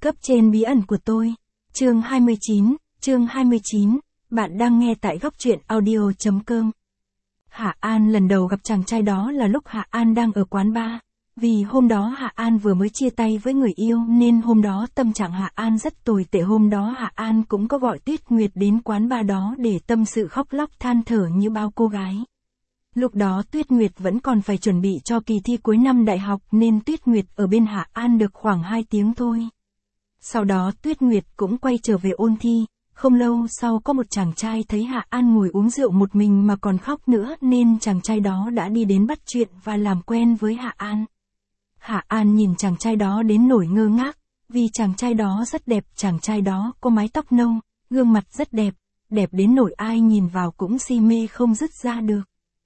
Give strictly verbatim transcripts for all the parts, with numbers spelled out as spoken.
Cấp trên bí ẩn của tôi. Chương hai mươi chín, chương hai mươi chín, bạn đang nghe tại góc truyện audio chấm com. Hạ An lần đầu gặp chàng trai đó là lúc Hạ An đang ở quán bar. Vì hôm đó Hạ An vừa mới chia tay với người yêu nên hôm đó tâm trạng Hạ An rất tồi tệ. Hôm đó Hạ An cũng có gọi Tuyết Nguyệt đến quán bar đó để tâm sự khóc lóc than thở như bao cô gái. Lúc đó Tuyết Nguyệt vẫn còn phải chuẩn bị cho kỳ thi cuối năm đại học nên Tuyết Nguyệt ở bên Hạ An được khoảng hai tiếng thôi. Sau đó Tuyết Nguyệt cũng quay trở về ôn thi. Không lâu sau có một chàng trai thấy Hạ An ngồi uống rượu một mình mà còn khóc nữa nên chàng trai đó đã đi đến bắt chuyện và làm quen với Hạ An. Hạ An nhìn chàng trai đó đến nỗi ngơ ngác, vì chàng trai đó rất đẹp. Chàng trai đó có mái tóc nâu, gương mặt rất đẹp, đẹp đến nỗi ai nhìn vào cũng si mê không dứt ra được.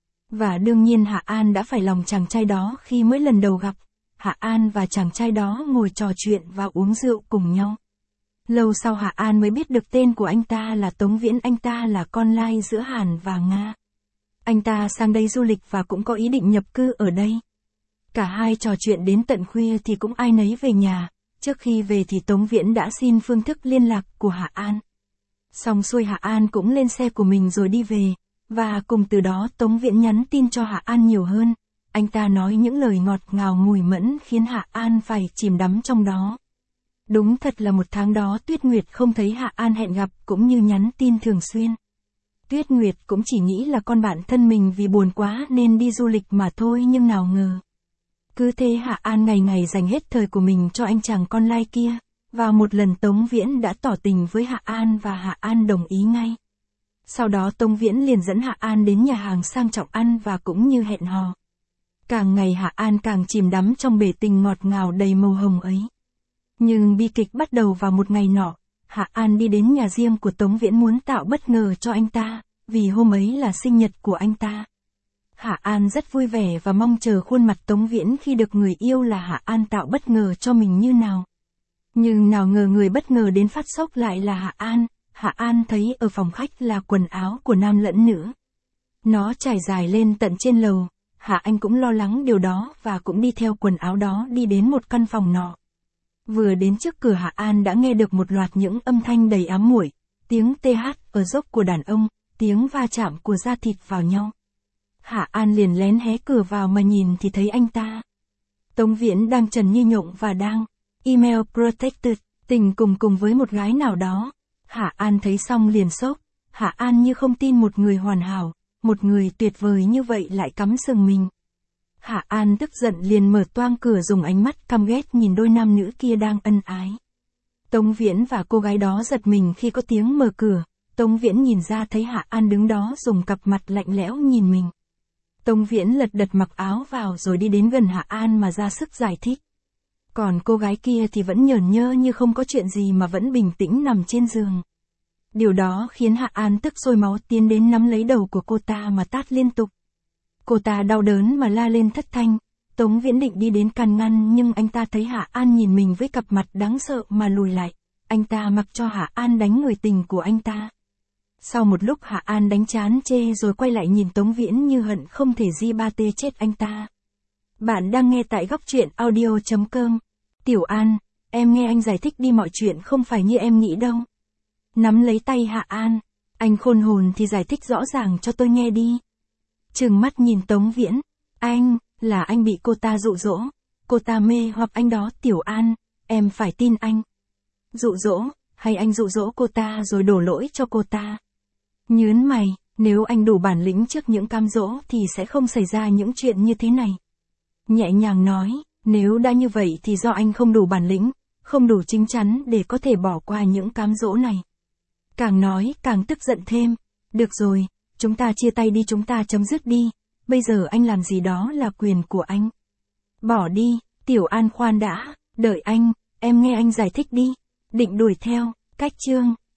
Và đương nhiên Hạ An đã phải lòng chàng trai đó khi mới lần đầu gặp. Hạ An và chàng trai đó ngồi trò chuyện và uống rượu cùng nhau. Lâu sau Hạ An mới biết được tên của anh ta là Tống Viễn. Anh ta là con lai giữa Hàn và Nga. Anh ta sang đây du lịch và cũng có ý định nhập cư ở đây. Cả hai trò chuyện đến tận khuya thì cũng ai nấy về nhà. Trước khi về thì Tống Viễn đã xin phương thức liên lạc của Hạ An. Xong xuôi Hạ An cũng lên xe của mình rồi đi về. Và cùng từ đó Tống Viễn nhắn tin cho Hạ An nhiều hơn. Anh ta nói những lời ngọt ngào mùi mẫn khiến Hạ An phải chìm đắm trong đó. Đúng thật là một tháng đó Tuyết Nguyệt không thấy Hạ An hẹn gặp cũng như nhắn tin thường xuyên. Tuyết Nguyệt cũng chỉ nghĩ là con bạn thân mình vì buồn quá nên đi du lịch mà thôi, nhưng nào ngờ. Cứ thế Hạ An ngày ngày dành hết thời của mình cho anh chàng con lai kia. Và một lần Tống Viễn đã tỏ tình với Hạ An và Hạ An đồng ý ngay. Sau đó Tống Viễn liền dẫn Hạ An đến nhà hàng sang trọng ăn và cũng như hẹn hò. Càng ngày Hạ An càng chìm đắm trong bể tình ngọt ngào đầy màu hồng ấy. Nhưng bi kịch bắt đầu vào một ngày nọ. Hạ An đi đến nhà riêng của Tống Viễn muốn tạo bất ngờ cho anh ta, vì hôm ấy là sinh nhật của anh ta. Hạ An rất vui vẻ và mong chờ khuôn mặt Tống Viễn khi được người yêu là Hạ An tạo bất ngờ cho mình như nào. Nhưng nào ngờ người bất ngờ đến phát sốc lại là Hạ An. Hạ An thấy ở phòng khách là quần áo của nam lẫn nữ. Nó trải dài lên tận trên lầu. Hạ Anh cũng lo lắng điều đó và cũng đi theo quần áo đó đi đến một căn phòng nọ. Vừa đến trước cửa Hạ An đã nghe được một loạt những âm thanh đầy ám muội, tiếng tê hát ở dốc của đàn ông, tiếng va chạm của da thịt vào nhau. Hạ An liền lén hé cửa vào mà nhìn thì thấy anh ta. Tống Viễn đang trần như nhộng và đang email protected, tình cùng cùng với một gái nào đó. Hạ An thấy xong liền sốc. Hạ An như không tin một người hoàn hảo, một người tuyệt vời như vậy lại cắm sừng mình. Hạ An tức giận liền mở toang cửa dùng ánh mắt căm ghét nhìn đôi nam nữ kia đang ân ái. Tống Viễn và cô gái đó giật mình khi có tiếng mở cửa. Tống Viễn nhìn ra thấy Hạ An đứng đó dùng cặp mặt lạnh lẽo nhìn mình. Tống Viễn lật đật mặc áo vào rồi đi đến gần Hạ An mà ra sức giải thích. Còn cô gái kia thì vẫn nhởn nhơ như không có chuyện gì mà vẫn bình tĩnh nằm trên giường. Điều đó khiến Hạ An tức sôi máu tiến đến nắm lấy đầu của cô ta mà tát liên tục. Cô ta đau đớn mà la lên thất thanh. Tống Viễn định đi đến can ngăn nhưng anh ta thấy Hạ An nhìn mình với cặp mặt đáng sợ mà lùi lại. Anh ta mặc cho Hạ An đánh người tình của anh ta. Sau một lúc Hạ An đánh chán chê rồi quay lại nhìn Tống Viễn như hận không thể di ba tê chết anh ta. Bạn đang nghe tại góc truyện audio chấm com. Tiểu An, em nghe anh giải thích đi, mọi chuyện không phải như em nghĩ đâu. Nắm lấy tay Hạ An. Anh khôn hồn thì giải thích rõ ràng cho tôi nghe đi. Trừng mắt nhìn Tống Viễn. Anh, là anh bị cô ta dụ dỗ. Cô ta mê hoặc anh đó Tiểu An, em phải tin anh. Dụ dỗ, hay anh dụ dỗ cô ta rồi đổ lỗi cho cô ta? Nhớn mày, nếu anh đủ bản lĩnh trước những cám dỗ thì sẽ không xảy ra những chuyện như thế này. Nhẹ nhàng nói, nếu đã như vậy thì do anh không đủ bản lĩnh, không đủ chín chắn để có thể bỏ qua những cám dỗ này. Càng nói càng tức giận thêm. Được rồi, chúng ta chia tay đi, chúng ta chấm dứt đi. Bây giờ anh làm gì đó là quyền của anh. Bỏ đi, Tiểu An khoan đã, đợi anh, em nghe anh giải thích đi. Định đuổi theo, cách chương.